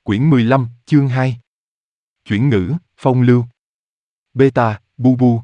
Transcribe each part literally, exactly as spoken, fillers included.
Quyển mười lăm, chương hai. Chuyển ngữ, phong lưu. Beta, bu bu.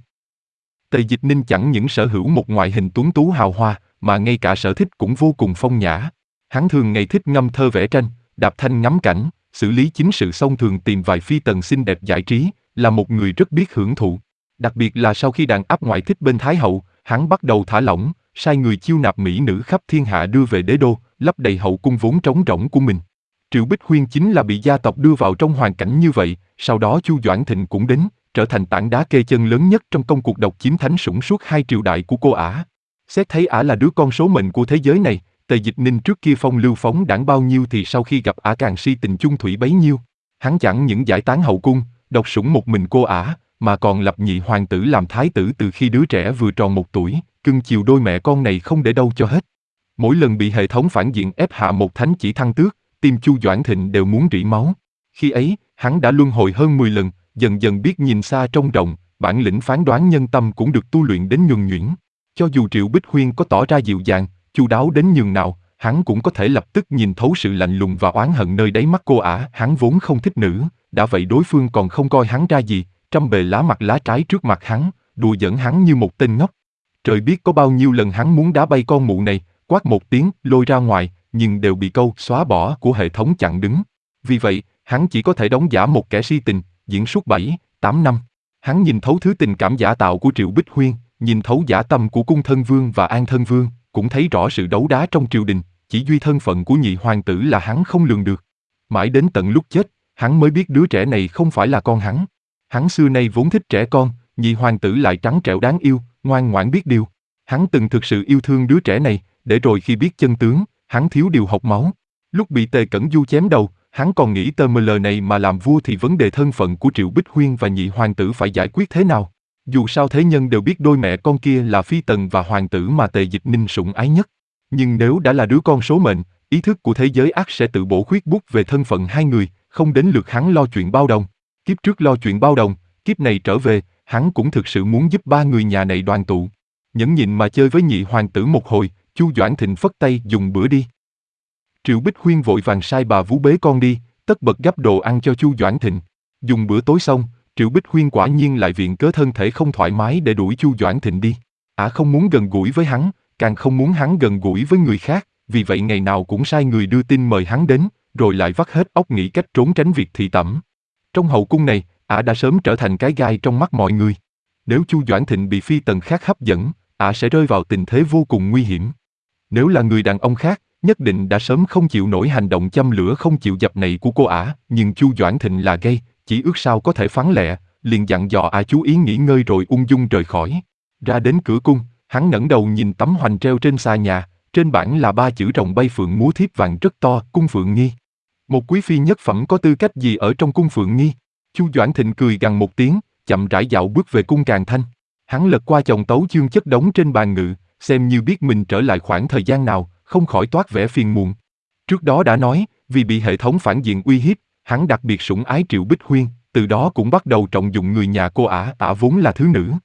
Tề Dịch Ninh chẳng những sở hữu một ngoại hình tuấn tú hào hoa, mà ngay cả sở thích cũng vô cùng phong nhã. Hắn thường ngày thích ngâm thơ vẽ tranh, đạp thanh ngắm cảnh, xử lý chính sự xong thường tìm vài phi tần xinh đẹp giải trí, là một người rất biết hưởng thụ. Đặc biệt là sau khi đàn áp ngoại thích bên Thái Hậu, hắn bắt đầu thả lỏng, sai người chiêu nạp mỹ nữ khắp thiên hạ đưa về đế đô, lấp đầy hậu cung vốn trống rỗng của mình. Triệu Bích Huyên chính là bị gia tộc đưa vào trong hoàn cảnh như vậy, sau đó Chu Doãn Thịnh cũng đến, trở thành tảng đá kê chân lớn nhất trong công cuộc độc chiếm thánh sủng suốt hai triều đại của cô ả. Xét thấy ả là đứa con số mệnh của thế giới này, Tề Dịch Ninh trước kia phong lưu phóng đãng bao nhiêu thì sau khi gặp ả càng si tình chung thủy bấy nhiêu. Hắn chẳng những giải tán hậu cung, độc sủng một mình cô ả, mà còn lập nhị hoàng tử làm thái tử từ khi đứa trẻ vừa tròn một tuổi, cưng chiều đôi mẹ con này không để đâu cho hết. Mỗi lần bị hệ thống phản diện ép hạ một thánh chỉ thăng tước, tim Chu Doãn Thịnh đều muốn rỉ máu. Khi ấy, hắn đã luân hồi hơn mười lần, dần dần biết nhìn xa trông rộng, bản lĩnh phán đoán nhân tâm cũng được tu luyện đến nhuần nhuyễn. Cho dù Triệu Bích Huyên có tỏ ra dịu dàng, chu đáo đến nhường nào, hắn cũng có thể lập tức nhìn thấu sự lạnh lùng và oán hận nơi đáy mắt cô ả. Hắn vốn không thích nữ, đã vậy đối phương còn không coi hắn ra gì, trăm bề lá mặt lá trái trước mặt hắn, đùa giỡn hắn như một tên ngốc. Trời biết có bao nhiêu lần hắn muốn đá bay con mụ này, quát một tiếng, lôi ra ngoài, nhưng đều bị câu xóa bỏ của hệ thống chặn đứng. Vì vậy, hắn chỉ có thể đóng giả một kẻ si tình, diễn suốt bảy, tám năm. Hắn nhìn thấu thứ tình cảm giả tạo của Triệu Bích Huyên, nhìn thấu giả tâm của Cung Thân Vương và An Thân Vương, cũng thấy rõ sự đấu đá trong triều đình, chỉ duy thân phận của nhị hoàng tử là hắn không lường được. Mãi đến tận lúc chết, hắn mới biết đứa trẻ này không phải là con hắn. Hắn xưa nay vốn thích trẻ con, nhị hoàng tử lại trắng trẻo đáng yêu, ngoan ngoãn biết điều. Hắn từng thực sự yêu thương đứa trẻ này, để rồi khi biết chân tướng, hắn thiếu điều học máu. Lúc bị Tề Cẩn Du chém đầu, hắn còn nghĩ tờ mờ lờ này mà làm vua thì vấn đề thân phận của Triệu Bích Huyên và nhị hoàng tử phải giải quyết thế nào. Dù sao thế nhân đều biết đôi mẹ con kia là phi tần và hoàng tử mà Tề Dịch Ninh sủng ái nhất. Nhưng nếu đã là đứa con số mệnh, ý thức của thế giới ắt sẽ tự bổ khuyết bút về thân phận hai người, không đến lượt hắn lo chuyện bao đồng. Kiếp trước lo chuyện bao đồng, kiếp này trở về, hắn cũng thực sự muốn giúp ba người nhà này đoàn tụ. Nhẫn nhịn mà chơi với nhị hoàng tử một hồi, Chu Doãn Thịnh phất tay dùng bữa đi. Triệu Bích Huyên vội vàng sai bà vú bế con đi, tất bật gắp đồ ăn cho Chu Doãn Thịnh. Dùng bữa tối xong, Triệu Bích Huyên quả nhiên lại viện cớ thân thể không thoải mái để đuổi Chu Doãn Thịnh đi. Ả không muốn gần gũi với hắn, càng không muốn hắn gần gũi với người khác, vì vậy ngày nào cũng sai người đưa tin mời hắn đến, rồi lại vắt hết óc nghĩ cách trốn tránh việc thị tẩm. Trong hậu cung này, Ả đã sớm trở thành cái gai trong mắt mọi người. Nếu Chu Doãn Thịnh bị phi tần khác hấp dẫn, Ả sẽ rơi vào tình thế vô cùng nguy hiểm. Nếu là người đàn ông khác, nhất định đã sớm không chịu nổi hành động châm lửa không chịu dập này của cô ả, nhưng Chu Doãn Thịnh là gay, chỉ ước sao có thể phán lẹ, liền dặn dò ả chú ý nghỉ ngơi rồi ung dung rời khỏi. Ra đến cửa cung, hắn ngẩng đầu nhìn tấm hoành treo trên xà nhà, trên bảng là ba chữ rồng bay phượng múa thiếp vàng rất to, cung Phượng Nghi. Một quý phi nhất phẩm có tư cách gì ở trong cung Phượng Nghi? Chu Doãn Thịnh cười gằn một tiếng, chậm rãi dạo bước về cung Càn Thanh. Hắn lật qua chồng tấu chương chất đống trên bàn ngự, xem như biết mình trở lại khoảng thời gian nào, không khỏi toát vẻ phiền muộn. Trước đó đã nói, vì bị hệ thống phản diện uy hiếp, hắn đặc biệt sủng ái Triệu Bích Huyên, từ đó cũng bắt đầu trọng dụng người nhà cô ả, ả vốn là thứ nữ.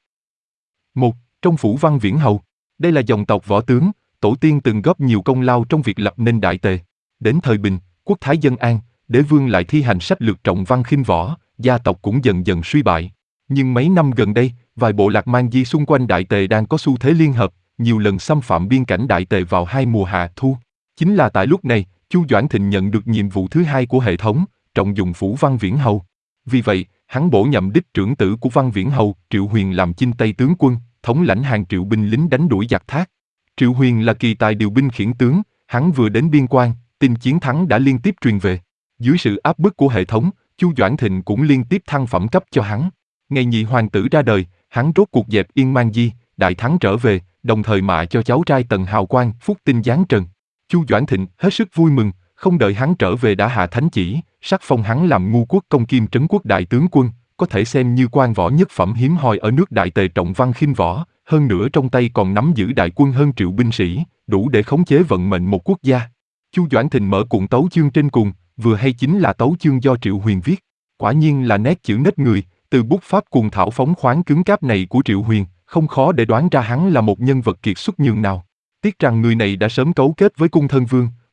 Một, trong phủ Văn Viễn Hầu, đây là dòng tộc võ tướng, tổ tiên từng góp nhiều công lao trong việc lập nên đại tề. Đến thời Bình, quốc thái dân an, đế vương lại thi hành sách lược trọng văn khinh võ, gia tộc cũng dần dần suy bại. Nhưng mấy năm gần đây, vài bộ lạc man di xung quanh đại tề đang có xu thế liên hợp, nhiều lần xâm phạm biên cảnh đại tề vào hai mùa hạ thu. Chính là tại lúc này, Chu Doãn Thịnh nhận được nhiệm vụ thứ hai của hệ thống, trọng dụng phủ Văn Viễn Hầu. Vì vậy, hắn bổ nhậm đích trưởng tử của Văn Viễn Hầu, Triệu Huyền làm Chinh Tây tướng quân, thống lãnh hàng triệu binh lính đánh đuổi giặc Thác. Triệu Huyền là kỳ tài điều binh khiển tướng, hắn vừa đến biên quan, tin chiến thắng đã liên tiếp truyền về. Dưới sự áp bức của hệ thống, Chu Doãn Thịnh cũng liên tiếp thăng phẩm cấp cho hắn. Ngày nhị hoàng tử ra đời, hắn rốt cuộc dẹp Yên Man Di, đại thắng trở về, đồng thời mạ cho cháu trai Tần Hào Quang, phúc tinh giáng trần. Chu Doãn Thịnh hết sức vui mừng, không đợi hắn trở về đã hạ thánh chỉ, sắc phong hắn làm ngu quốc công kim trấn quốc đại tướng quân, có thể xem như quan võ nhất phẩm hiếm hoi ở nước đại tề trọng văn khinh võ, hơn nữa trong tay còn nắm giữ đại quân hơn triệu binh sĩ, đủ để khống chế vận mệnh một quốc gia. Chu Doãn Thịnh mở cuộn tấu chương trên cùng, vừa hay chính là tấu chương do Triệu Huyền viết. Quả nhiên là nét chữ nết người, từ bút pháp cuồng thảo phóng khoáng cứng cáp này của Triệu Huyền, không khó để đoán ra hắn là một nhân vật kiệt xuất nhường nào. Tiếc rằng người này đã sớm cấu kết với Cung Thân Vương,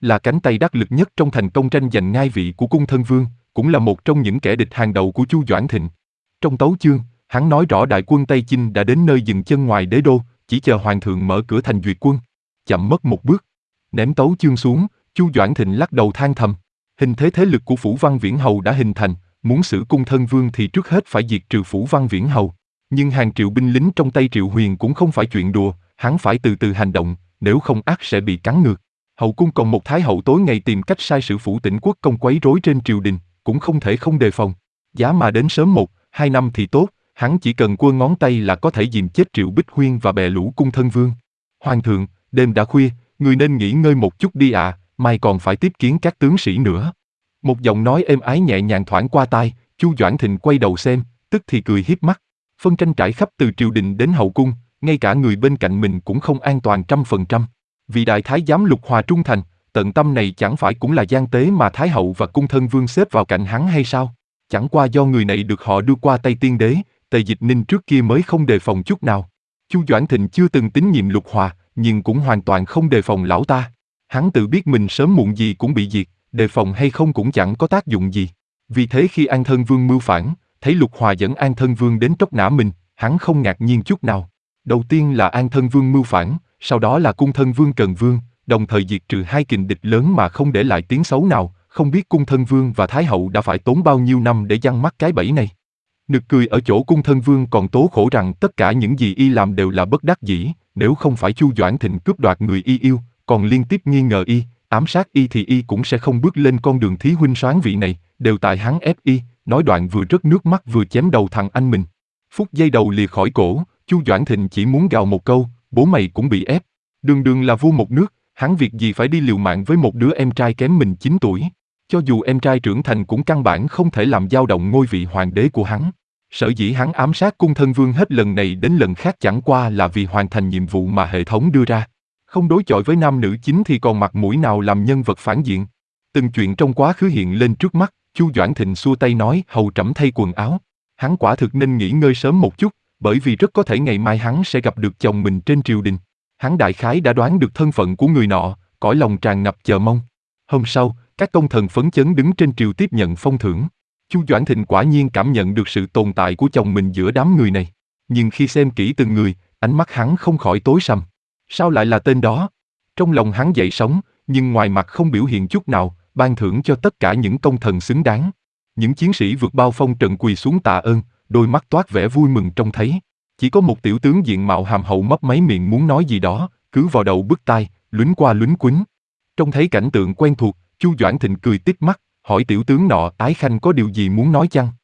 là cánh tay đắc lực nhất trong thành công tranh giành ngai vị của cung thân vương, cũng là một trong những kẻ địch hàng đầu của Chu Doãn Thịnh. Trong tấu chương, hắn nói rõ đại quân Tây Chinh đã đến nơi dừng chân ngoài đế đô, chỉ chờ hoàng thượng mở cửa thành duyệt quân. Chậm mất một bước. Ném tấu chương xuống, Chu Doãn Thịnh lắc đầu than thầm. Hình thế thế lực của Phủ Văn Viễn Hầu đã hình thành, muốn xử cung thân vương thì trước hết phải diệt trừ Phủ Văn Viễn Hầu. Nhưng hàng triệu binh lính trong tay Triệu Huyền cũng không phải chuyện đùa, hắn phải từ từ hành động, nếu không ắt sẽ bị cắn ngược. Hậu cung còn một thái hậu tối ngày tìm cách sai sử Phủ Tỉnh Quốc công quấy rối trên triều đình, cũng không thể không đề phòng. Giá mà đến sớm một, hai năm thì tốt, hắn chỉ cần quơ ngón tay là có thể dìm chết Triệu Bích Huyên và bè lũ cung thân vương. Hoàng thượng, đêm đã khuya, người nên nghỉ ngơi một chút đi ạ, à, mai còn phải tiếp kiến các tướng sĩ nữa. Một giọng nói êm ái nhẹ nhàng thoảng qua tai, Chu Doãn Thịnh quay đầu xem, tức thì cười hiếp mắt. Phân tranh trải khắp từ triều đình đến hậu cung, ngay cả người bên cạnh mình cũng không an toàn trăm phần trăm. Vì đại thái giám Lục Hòa trung thành, tận tâm này chẳng phải cũng là gian tế mà thái hậu và cung thân vương xếp vào cạnh hắn hay sao? Chẳng qua do người này được họ đưa qua tay tiên đế, Tề Dịch Ninh trước kia mới không đề phòng chút nào. Chu Doãn Thịnh chưa từng tín nhiệm Lục Hòa, nhưng cũng hoàn toàn không đề phòng lão ta. Hắn tự biết mình sớm muộn gì cũng bị diệt, đề phòng hay không cũng chẳng có tác dụng gì. Vì thế khi An Thân Vương mưu phản, thấy Lục Hòa dẫn An Thân Vương đến tróc nã mình, hắn không ngạc nhiên chút nào. Đầu tiên là An Thân Vương mưu phản, sau đó là Cung Thân Vương Cần Vương, đồng thời diệt trừ hai kình địch lớn mà không để lại tiếng xấu nào, không biết Cung Thân Vương và Thái hậu đã phải tốn bao nhiêu năm để giăng mắc cái bẫy này. Nực cười ở chỗ Cung Thân Vương còn tố khổ rằng tất cả những gì y làm đều là bất đắc dĩ, nếu không phải Chu Doãn Thịnh cướp đoạt người y yêu, còn liên tiếp nghi ngờ y, ám sát y thì y cũng sẽ không bước lên con đường thí huynh soán vị này, đều tại hắn ép y. Nói đoạn vừa rớt nước mắt vừa chém đầu thằng anh mình. Phút giây đầu lìa khỏi cổ, Chu Doãn Thịnh chỉ muốn gào một câu, bố mày cũng bị ép. Đường đường là vua một nước, hắn việc gì phải đi liều mạng với một đứa em trai kém mình chín tuổi. Cho dù em trai trưởng thành cũng căn bản không thể làm dao động ngôi vị hoàng đế của hắn. Sở dĩ hắn ám sát cung thân vương hết lần này đến lần khác chẳng qua là vì hoàn thành nhiệm vụ mà hệ thống đưa ra. Không đối chọi với nam nữ chính thì còn mặt mũi nào làm nhân vật phản diện. Từng chuyện trong quá khứ hiện lên trước mắt, Chu Doãn Thịnh xua tay nói hầu trẫm thay quần áo. Hắn quả thực nên nghỉ ngơi sớm một chút, bởi vì rất có thể ngày mai hắn sẽ gặp được chồng mình trên triều đình. Hắn đại khái đã đoán được thân phận của người nọ, cõi lòng tràn ngập chờ mong. Hôm sau, các công thần phấn chấn đứng trên triều tiếp nhận phong thưởng. Chu Doãn Thịnh quả nhiên cảm nhận được sự tồn tại của chồng mình giữa đám người này. Nhưng khi xem kỹ từng người, ánh mắt hắn không khỏi tối sầm. Sao lại là tên đó? Trong lòng hắn dậy sóng, nhưng ngoài mặt không biểu hiện chút nào, ban thưởng cho tất cả những công thần xứng đáng. Những chiến sĩ vượt bao phong trận quỳ xuống tạ ơn, đôi mắt toát vẻ vui mừng trông thấy. Chỉ có một tiểu tướng diện mạo hàm hậu mấp máy miệng muốn nói gì đó, cứ vào đầu bứt tai, lúnh qua lúnh quýnh. Trông thấy cảnh tượng quen thuộc, Chu Doãn Thịnh cười tít mắt, hỏi tiểu tướng nọ ái khanh có điều gì muốn nói chăng?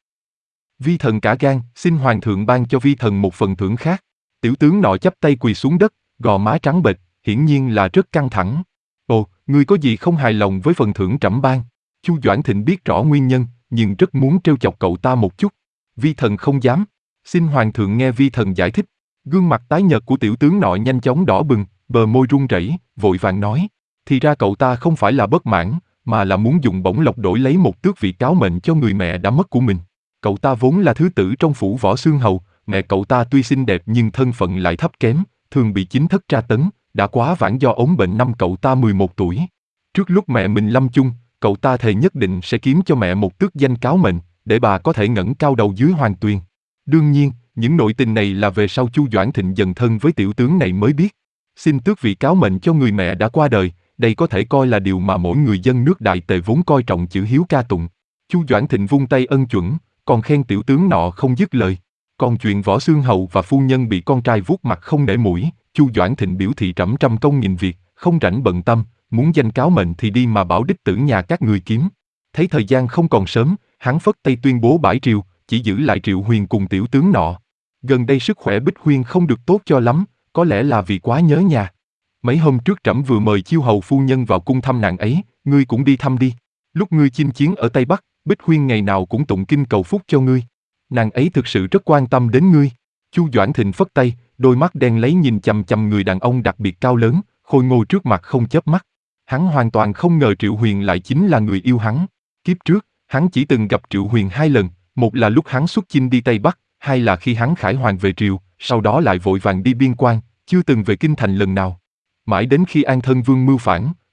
Vi thần cả gan, xin hoàng thượng ban cho vi thần một phần thưởng khác. Tiểu tướng nọ chắp tay quỳ xuống đất, gò má trắng bệch, hiển nhiên là rất căng thẳng. Ồ, ngươi có gì không hài lòng với phần thưởng trẫm ban? Chu Doãn Thịnh biết rõ nguyên nhân, nhưng rất muốn trêu chọc cậu ta một chút. Vi thần không dám. Xin hoàng thượng nghe vi thần giải thích. Gương mặt tái nhợt của tiểu tướng nọ nhanh chóng đỏ bừng, bờ môi run rẩy, vội vàng nói. Thì ra cậu ta không phải là bất mãn, mà là muốn dùng bổng lộc đổi lấy một tước vị cáo mệnh cho người mẹ đã mất của mình. Cậu ta vốn là thứ tử trong phủ Võ Xương Hầu, mẹ cậu ta tuy xinh đẹp nhưng thân phận lại thấp kém, thường bị chính thất tra tấn, đã quá vãng do ốm bệnh năm cậu ta mười một tuổi. Trước lúc mẹ mình lâm chung, cậu ta thề nhất định sẽ kiếm cho mẹ một tước danh cáo mệnh, để bà có thể ngẩng cao đầu dưới hoàng tuyền. Đương nhiên, những nội tình này là về sau Chu Doãn Thịnh dần thân với tiểu tướng này mới biết. Xin tước vị cáo mệnh cho người mẹ đã qua đời, đây có thể coi là điều mà mỗi người dân nước Đại Tề vốn coi trọng chữ hiếu ca tụng. Chu Doãn Thịnh vung tay ân chuẩn, còn khen tiểu tướng nọ không dứt lời. Còn chuyện Võ Xương Hầu và phu nhân bị con trai vuốt mặt không nể mũi, Chu Doãn Thịnh biểu thị trẫm trăm công nghìn việc, không rảnh bận tâm, muốn danh cáo mệnh thì đi mà bảo đích tử nhà các người kiếm. Thấy thời gian không còn sớm, hắn phất tay tuyên bố bãi triều, chỉ giữ lại Triệu Huyền cùng tiểu tướng nọ. Gần đây sức khỏe Bích Huyên không được tốt cho lắm, có lẽ là vì quá nhớ nhà. Mấy hôm trước trẫm vừa mời chiêu hầu phu nhân vào cung thăm nàng ấy, ngươi cũng đi thăm đi. Lúc ngươi chinh chiến ở Tây Bắc, Bích Huyên ngày nào cũng tụng kinh cầu phúc cho ngươi. Nàng ấy thực sự rất quan tâm đến ngươi. Chu Doãn Thịnh phất tay, đôi mắt đen lấy nhìn chằm chằm người đàn ông đặc biệt cao lớn, khôi ngô trước mặt không chớp mắt. Hắn hoàn toàn không ngờ Triệu Huyền lại chính là người yêu hắn. Kiếp trước, hắn chỉ từng gặp Triệu Huyền hai lần, một là lúc hắn xuất chinh đi Tây Bắc, hai là khi hắn khải hoàn về triều, sau đó lại vội vàng đi biên quan, chưa từng về kinh thành lần nào. Mãi đến khi An Thân Vương mưu phản,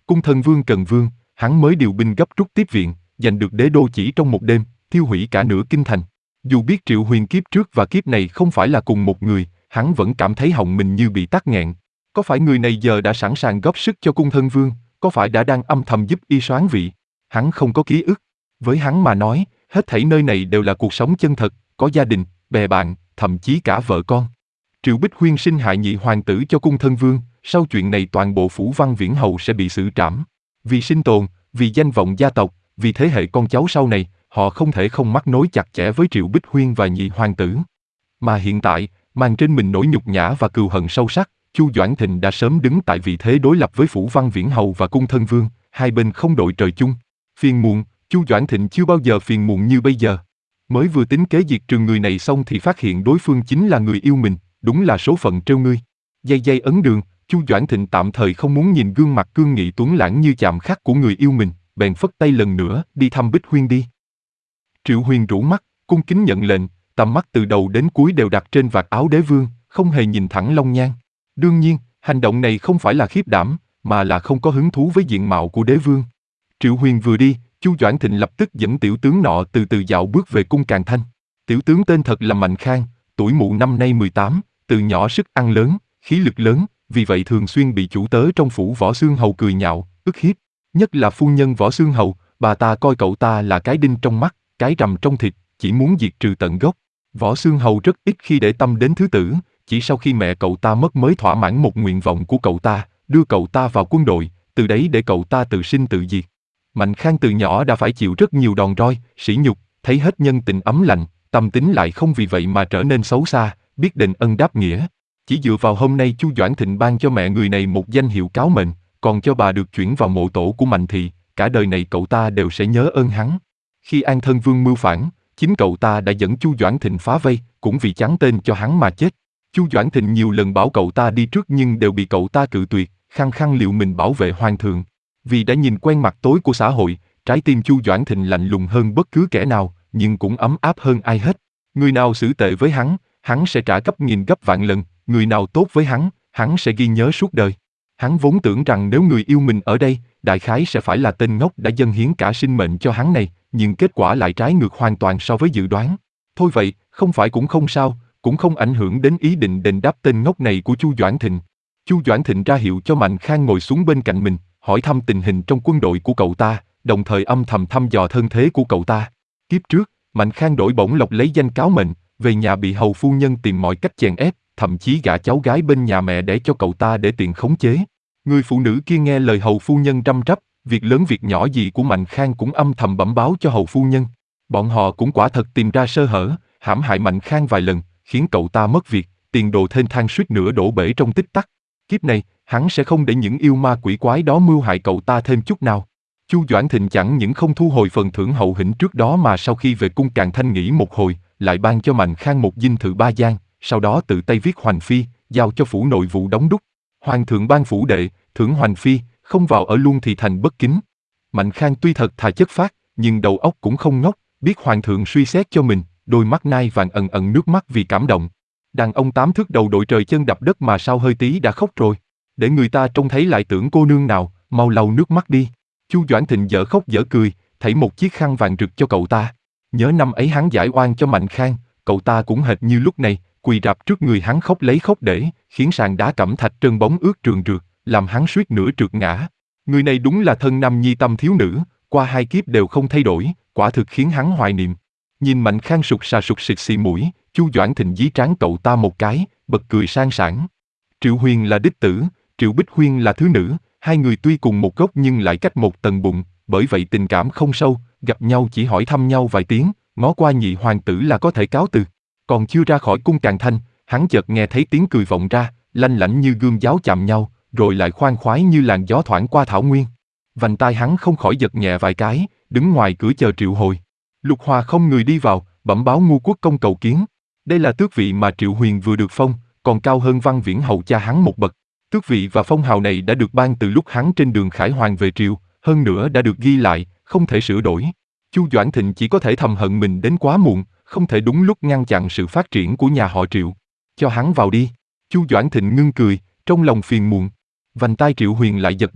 Cung Thân Vương Cần Vương, hắn mới điều binh gấp rút tiếp viện, giành được đế đô chỉ trong một đêm, tiêu hủy cả nửa kinh thành. Dù biết Triệu Huyền kiếp trước và kiếp này không phải là cùng một người, hắn vẫn cảm thấy họng mình như bị tắc nghẹn. Có phải người này giờ đã sẵn sàng góp sức cho Cung Thân Vương, có phải đã đang âm thầm giúp y soán vị? Hắn không có ký ức. Với hắn mà nói, hết thảy nơi này đều là cuộc sống chân thật, có gia đình, bè bạn, thậm chí cả vợ con. Triệu Bích Huyên sinh hại nhị hoàng tử cho Cung Thân Vương, sau chuyện này toàn bộ phủ Văn Viễn Hầu sẽ bị xử trảm. Vì sinh tồn, vì danh vọng gia tộc, vì thế hệ con cháu sau này, họ không thể không mắc nối chặt chẽ với Triệu Bích Huyên và nhị hoàng tử. Mà hiện tại, mang trên mình nỗi nhục nhã và cừu hận sâu sắc, Chu Doãn Thịnh đã sớm đứng tại vị thế đối lập với phủ Văn Viễn Hầu và Cung Thân Vương, hai bên không đội trời chung. Phiền muộn, Chu Doãn Thịnh chưa bao giờ phiền muộn như bây giờ. Mới vừa tính kế diệt trừ người này xong thì phát hiện đối phương chính là người yêu mình, đúng là số phận trêu ngươi. Dây dây ấn đường, Chu Doãn Thịnh tạm thời không muốn nhìn gương mặt cương nghị tuấn lãng như chạm khắc của người yêu mình, bèn phất tay lần nữa, đi thăm Bích Huyên đi. Triệu Huyền rũ mắt, cung kính nhận lệnh, tầm mắt từ đầu đến cuối đều đặt trên vạt áo đế vương, không hề nhìn thẳng Long Nhan. Đương nhiên, hành động này không phải là khiếp đảm, mà là không có hứng thú với diện mạo của đế vương. Triệu Huyền vừa đi, Chu Doãn Thịnh lập tức dẫn tiểu tướng nọ từ từ dạo bước về cung Càn Thanh. Tiểu tướng tên thật là Mạnh Khang, tuổi mụ năm nay mười tám, từ nhỏ sức ăn lớn, khí lực lớn, vì vậy thường xuyên bị chủ tớ trong phủ Võ Xương Hầu cười nhạo, ức hiếp. Nhất là phu nhân Võ Xương Hầu, bà ta coi cậu ta là cái đinh trong mắt, cái rằm trong thịt, chỉ muốn diệt trừ tận gốc. Võ Xương Hầu rất ít khi để tâm đến thứ tử, chỉ sau khi mẹ cậu ta mất mới thỏa mãn một nguyện vọng của cậu ta, đưa cậu ta vào quân đội, từ đấy để cậu ta tự sinh tự diệt. Mạnh Khang từ nhỏ đã phải chịu rất nhiều đòn roi, sỉ nhục, thấy hết nhân tình ấm lạnh, tâm tính lại không vì vậy mà trở nên xấu xa, biết đền ân đáp nghĩa. Chỉ dựa vào hôm nay Chu Doãn Thịnh ban cho mẹ người này một danh hiệu cáo mệnh, còn cho bà được chuyển vào mộ tổ của Mạnh Thị, cả đời này cậu ta đều sẽ nhớ ơn hắn. Khi An Thân Vương mưu phản, chính cậu ta đã dẫn Chu Doãn Thịnh phá vây, cũng vì chán tên cho hắn mà chết. Chu Doãn Thịnh nhiều lần bảo cậu ta đi trước nhưng đều bị cậu ta cự tuyệt, khăng khăng liệu mình bảo vệ hoàng thượng. Vì đã nhìn quen mặt tối của xã hội, trái tim Chu Doãn Thịnh lạnh lùng hơn bất cứ kẻ nào, nhưng cũng ấm áp hơn ai hết. Người nào xử tệ với hắn, hắn sẽ trả gấp nghìn gấp vạn lần, người nào tốt với hắn, hắn sẽ ghi nhớ suốt đời. Hắn vốn tưởng rằng nếu người yêu mình ở đây, đại khái sẽ phải là tên ngốc đã dâng hiến cả sinh mệnh cho hắn này, nhưng kết quả lại trái ngược hoàn toàn so với dự đoán. Thôi vậy, không phải cũng không sao, cũng không ảnh hưởng đến ý định đền đáp tên ngốc này của Chu Doãn Thịnh. Chu Doãn Thịnh ra hiệu cho Mạnh Khang ngồi xuống bên cạnh mình, hỏi thăm tình hình trong quân đội của cậu ta, đồng thời âm thầm thăm dò thân thế của cậu ta. Kiếp trước, Mạnh Khang đổi bổng lộc lấy danh cáo mệnh, về nhà bị hầu phu nhân tìm mọi cách chèn ép, thậm chí gả cháu gái bên nhà mẹ để cho cậu ta để tiện khống chế. Người phụ nữ kia nghe lời hầu phu nhân răm rắp, việc lớn việc nhỏ gì của Mạnh Khang cũng âm thầm bẩm báo cho hầu phu nhân. Bọn họ cũng quả thật tìm ra sơ hở, hãm hại Mạnh Khang vài lần, khiến cậu ta mất việc, tiền đồ thênh thang suýt nữa đổ bể trong tích tắc. Kiếp này, hắn sẽ không để những yêu ma quỷ quái đó mưu hại cậu ta thêm chút nào. Chu Doãn Thịnh chẳng những không thu hồi phần thưởng hậu hĩnh trước đó mà sau khi về cung Càn Thanh nghỉ một hồi, lại ban cho Mạnh Khang một dinh thự ba gian, sau đó tự tay viết hoành phi, giao cho phủ nội vụ đóng đúc. Hoàng thượng ban phủ đệ, thưởng hoành phi, không vào ở luôn thì thành bất kính. Mạnh Khang tuy thật thà chất phác, nhưng đầu óc cũng không ngốc, biết hoàng thượng suy xét cho mình, đôi mắt nai vàng ẩn ẩn nước mắt vì cảm động. Đàn ông tám thước đầu đội trời chân đập đất mà sao hơi tí đã khóc rồi. Để người ta trông thấy lại tưởng cô nương nào, mau lau nước mắt đi. Chu Doãn Thịnh dở khóc dở cười, thảy một chiếc khăn vàng rực cho cậu ta. Nhớ năm ấy hắn giải oan cho Mạnh Khang, cậu ta cũng hệt như lúc này, quỳ rạp trước người hắn khóc lấy khóc để, khiến sàn đá cẩm thạch trơn bóng ướt trườn rượt, làm hắn suýt nữa trượt ngã. Người này đúng là thân nam nhi tâm thiếu nữ, qua hai kiếp đều không thay đổi, quả thực khiến hắn hoài niệm. Nhìn Mạnh Khang sụt sà sụt sịt xì mũi, Chu Doãn Thịnh dí trán cậu ta một cái, bật cười sang sảng. Triệu Huyền là đích tử, Triệu Bích Huyên là thứ nữ, hai người tuy cùng một gốc nhưng lại cách một tầng bụng, bởi vậy tình cảm không sâu, gặp nhau chỉ hỏi thăm nhau vài tiếng, ngó qua nhị hoàng tử là có thể cáo từ. Còn chưa ra khỏi cung Càn Thanh, hắn chợt nghe thấy tiếng cười vọng ra, lanh lảnh như gươm giáo chạm nhau, rồi lại khoan khoái như làn gió thoảng qua thảo nguyên. Vành tai hắn không khỏi giật nhẹ vài cái, đứng ngoài cửa chờ triệu hồi. Lục Hòa không người đi vào, bẩm báo ngu quốc công cầu kiến. Đây là tước vị mà Triệu Huyền vừa được phong, còn cao hơn Văn Viễn Hầu cha hắn một bậc. Tước vị và phong hào này đã được ban từ lúc hắn trên đường khải hoàn về triều, hơn nữa đã được ghi lại, không thể sửa đổi. Chu Doãn Thịnh chỉ có thể thầm hận mình đến quá muộn, không thể đúng lúc ngăn chặn sự phát triển của nhà họ Triệu. Cho hắn vào đi. Chu Doãn Thịnh ngưng cười, trong lòng phiền muộn. Vành tai Triệu Huyền lại giật giật,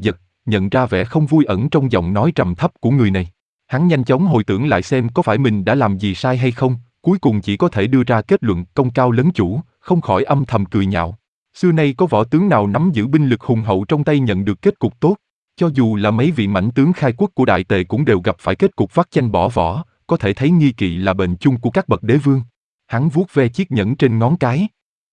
nhận ra vẻ không vui ẩn trong giọng nói trầm thấp của người này. Hắn nhanh chóng hồi tưởng lại xem có phải mình đã làm gì sai hay không, cuối cùng chỉ có thể đưa ra kết luận công cao lấn chủ, không khỏi âm thầm cười nhạo. Xưa nay có võ tướng nào nắm giữ binh lực hùng hậu trong tay nhận được kết cục tốt, cho dù là mấy vị mãnh tướng khai quốc của Đại Tề cũng đều gặp phải kết cục vắt chanh bỏ vỏ, có thể thấy nghi kỵ là bệnh chung của các bậc đế vương. Hắn vuốt ve chiếc nhẫn trên ngón cái.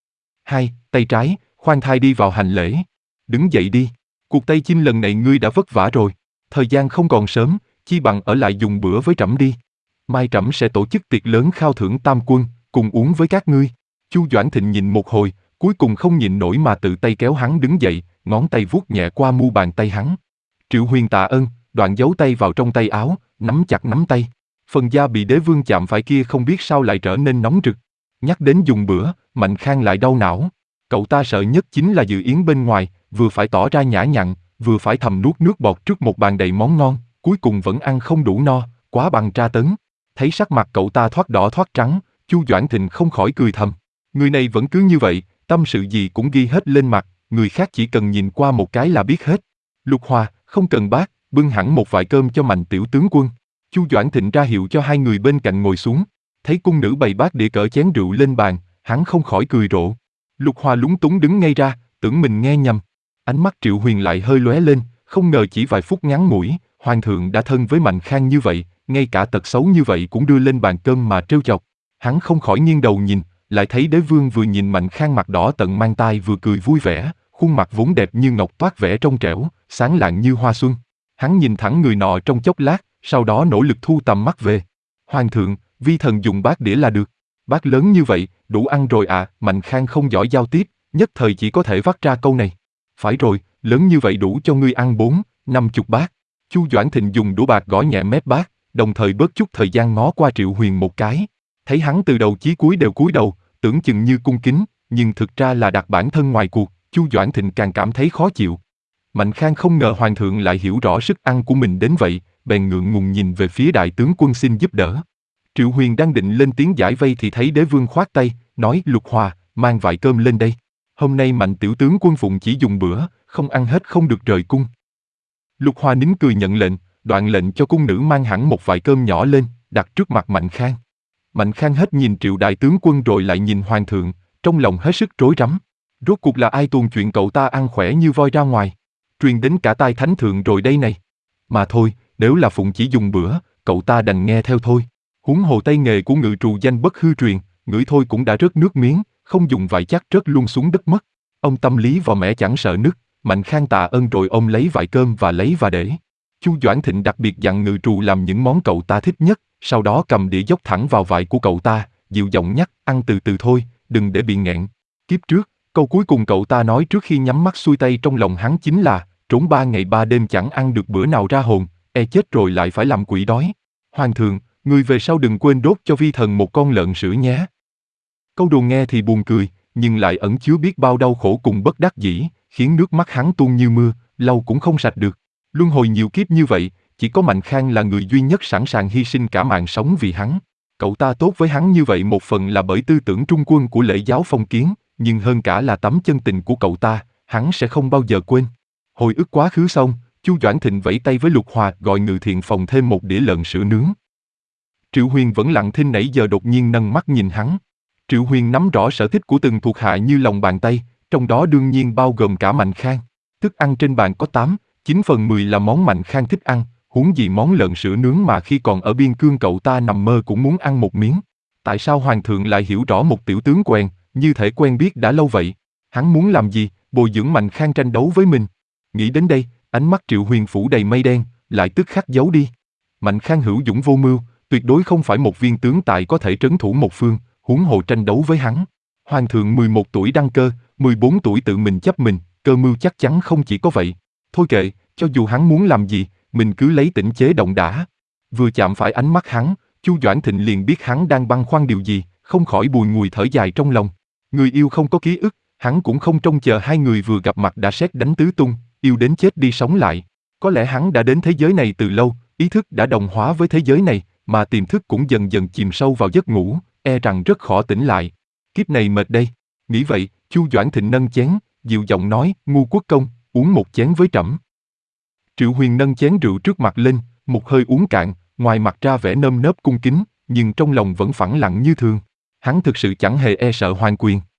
Hai, tay trái, khoan thai đi vào hành lễ. Đứng dậy đi, cuộc Tây Chinh lần này ngươi đã vất vả rồi, thời gian không còn sớm, chi bằng ở lại dùng bữa với trẫm đi. Mai trẫm sẽ tổ chức tiệc lớn khao thưởng tam quân, cùng uống với các ngươi. Chu Doãn Thịnh nhìn một hồi, cuối cùng không nhịn nổi mà tự tay kéo hắn đứng dậy, ngón tay vuốt nhẹ qua mu bàn tay hắn. Triệu Huyền tạ ơn, đoạn giấu tay vào trong tay áo, nắm chặt nắm tay. Phần da bị đế vương chạm phải kia không biết sao lại trở nên nóng rực. Nhắc đến dùng bữa, Mạnh Khang lại đau não. Cậu ta sợ nhất chính là dự yến bên ngoài, vừa phải tỏ ra nhã nhặn, vừa phải thầm nuốt nước bọt trước một bàn đầy món ngon, cuối cùng vẫn ăn không đủ no, quá bằng tra tấn. Thấy sắc mặt cậu ta thoát đỏ thoát trắng, Chu Doãn Thịnh không khỏi cười thầm. Người này vẫn cứ như vậy, tâm sự gì cũng ghi hết lên mặt, người khác chỉ cần nhìn qua một cái là biết hết. Lục Hòa, không cần bát, bưng hẳn một vại cơm cho Mạnh tiểu tướng quân. Chu Doãn Thịnh ra hiệu cho hai người bên cạnh ngồi xuống. Thấy cung nữ bày bát đĩa cỡ chén rượu lên bàn, hắn không khỏi cười rộ. Lục Hòa lúng túng đứng ngay ra, tưởng mình nghe nhầm. Ánh mắt Triệu Huyền lại hơi lóe lên, không ngờ chỉ vài phút ngắn ngủi, hoàng thượng đã thân với Mạnh Khang như vậy, ngay cả tật xấu như vậy cũng đưa lên bàn cơm mà trêu chọc. Hắn không khỏi nghiêng đầu nhìn, lại thấy đế vương vừa nhìn Mạnh Khang mặt đỏ tận mang tai vừa cười vui vẻ, khuôn mặt vốn đẹp như ngọc toát vẻ trong trẻo, sáng lạng như hoa xuân. Hắn nhìn thẳng người nọ trong chốc lát, sau đó nỗ lực thu tầm mắt về. Hoàng thượng, vi thần dùng bát đĩa là được. Bát lớn như vậy, đủ ăn rồi à? Mạnh Khang không giỏi giao tiếp, nhất thời chỉ có thể vắt ra câu này. Phải rồi, lớn như vậy đủ cho ngươi ăn bốn, năm chục bát. Chu Doãn Thịnh dùng đũa bạc gõ nhẹ mép bát, đồng thời bớt chút thời gian ngó qua Triệu Huyền một cái. Thấy hắn từ đầu chí cuối đều cúi đầu, tưởng chừng như cung kính, nhưng thực ra là đặt bản thân ngoài cuộc, Chu Doãn Thịnh càng cảm thấy khó chịu. Mạnh Khang không ngờ hoàng thượng lại hiểu rõ sức ăn của mình đến vậy, bèn ngượng ngùng nhìn về phía đại tướng quân xin giúp đỡ. Triệu Huyền đang định lên tiếng giải vây thì thấy đế vương khoát tay, nói Lục Hòa, mang vại cơm lên đây. Hôm nay Mạnh tiểu tướng quân phụng chỉ dùng bữa, không ăn hết không được rời cung. Lục Hòa nín cười nhận lệnh, đoạn lệnh cho cung nữ mang hẳn một vại cơm nhỏ lên, đặt trước mặt Mạnh Khang. Mạnh Khang hết nhìn Triệu đại tướng quân rồi lại nhìn hoàng thượng, trong lòng hết sức rối rắm. Rốt cuộc là ai tuôn chuyện cậu ta ăn khỏe như voi ra ngoài, truyền đến cả tai thánh thượng rồi đây này. Mà thôi, nếu là phụng chỉ dùng bữa, cậu ta đành nghe theo thôi. Huống hồ tay nghề của ngự trù danh bất hư truyền, ngửi thôi cũng đã rớt nước miếng, không dùng vài chắc rớt luôn xuống đất mất. Ông tâm lý vò mẻ chẳng sợ nứt, Mạnh Khang tạ ơn rồi ôm lấy vại cơm và lấy và để. Chu Doãn Thịnh đặc biệt dặn ngự trù làm những món cậu ta thích nhất, sau đó cầm đĩa dốc thẳng vào vại của cậu ta, dịu giọng nhắc, ăn từ từ thôi, đừng để bị nghẹn. Kiếp trước, câu cuối cùng cậu ta nói trước khi nhắm mắt xuôi tay trong lòng hắn chính là, trốn ba ngày ba đêm chẳng ăn được bữa nào ra hồn, e chết rồi lại phải làm quỷ đói. Hoàng thượng, người về sau đừng quên đốt cho vi thần một con lợn sữa nhé. Câu đồn nghe thì buồn cười, nhưng lại ẩn chứa biết bao đau khổ cùng bất đắc dĩ, khiến nước mắt hắn tuôn như mưa, lau cũng không sạch được. Luân hồi nhiều kiếp như vậy, chỉ có Mạnh Khang là người duy nhất sẵn sàng hy sinh cả mạng sống vì hắn. Cậu ta tốt với hắn như vậy một phần là bởi tư tưởng trung quân của lễ giáo phong kiến, nhưng hơn cả là tấm chân tình của cậu ta, hắn sẽ không bao giờ quên. Hồi ức quá khứ xong, Chu Doãn Thịnh vẫy tay với Lục Hòa gọi ngự thiện phòng thêm một đĩa lợn sữa nướng. Triệu Huyền vẫn lặng thinh nãy giờ đột nhiên nâng mắt nhìn hắn. Triệu Huyền nắm rõ sở thích của từng thuộc hạ như lòng bàn tay, trong đó đương nhiên bao gồm cả Mạnh Khang. Thức ăn trên bàn có tám, chín phần mười là món Mạnh Khang thích ăn, huống gì món lợn sữa nướng mà khi còn ở biên cương cậu ta nằm mơ cũng muốn ăn một miếng. Tại sao hoàng thượng lại hiểu rõ một tiểu tướng quen, như thể quen biết đã lâu vậy? Hắn muốn làm gì, bồi dưỡng Mạnh Khang tranh đấu với mình? Nghĩ đến đây, ánh mắt Triệu Huyền phủ đầy mây đen, lại tức khắc giấu đi. Mạnh Khang hữu dũng vô mưu, tuyệt đối không phải một viên tướng tài có thể trấn thủ một phương, huống hồ tranh đấu với hắn. Hoàng thượng mười một tuổi đăng cơ, mười bốn tuổi tự mình chấp mình, cơ mưu chắc chắn không chỉ có vậy. Thôi kệ, cho dù hắn muốn làm gì, mình cứ lấy tĩnh chế động đã. Vừa chạm phải ánh mắt hắn, Chu Doãn Thịnh liền biết hắn đang băn khoăn điều gì, không khỏi bùi ngùi thở dài trong lòng. Người yêu không có ký ức, hắn cũng không trông chờ hai người vừa gặp mặt đã sét đánh tứ tung, yêu đến chết đi sống lại. Có lẽ hắn đã đến thế giới này từ lâu, ý thức đã đồng hóa với thế giới này, mà tiềm thức cũng dần dần chìm sâu vào giấc ngủ, e rằng rất khó tỉnh lại. Kiếp này mệt đây. Nghĩ vậy, Chu Doãn Thịnh nâng chén, dịu giọng nói, Ngu Quốc công, uống một chén với trẫm. Triệu Huyền nâng chén rượu trước mặt lên, một hơi uống cạn, ngoài mặt ra vẻ nơm nớp cung kính, nhưng trong lòng vẫn phẳng lặng như thường. Hắn thực sự chẳng hề e sợ hoàng quyền.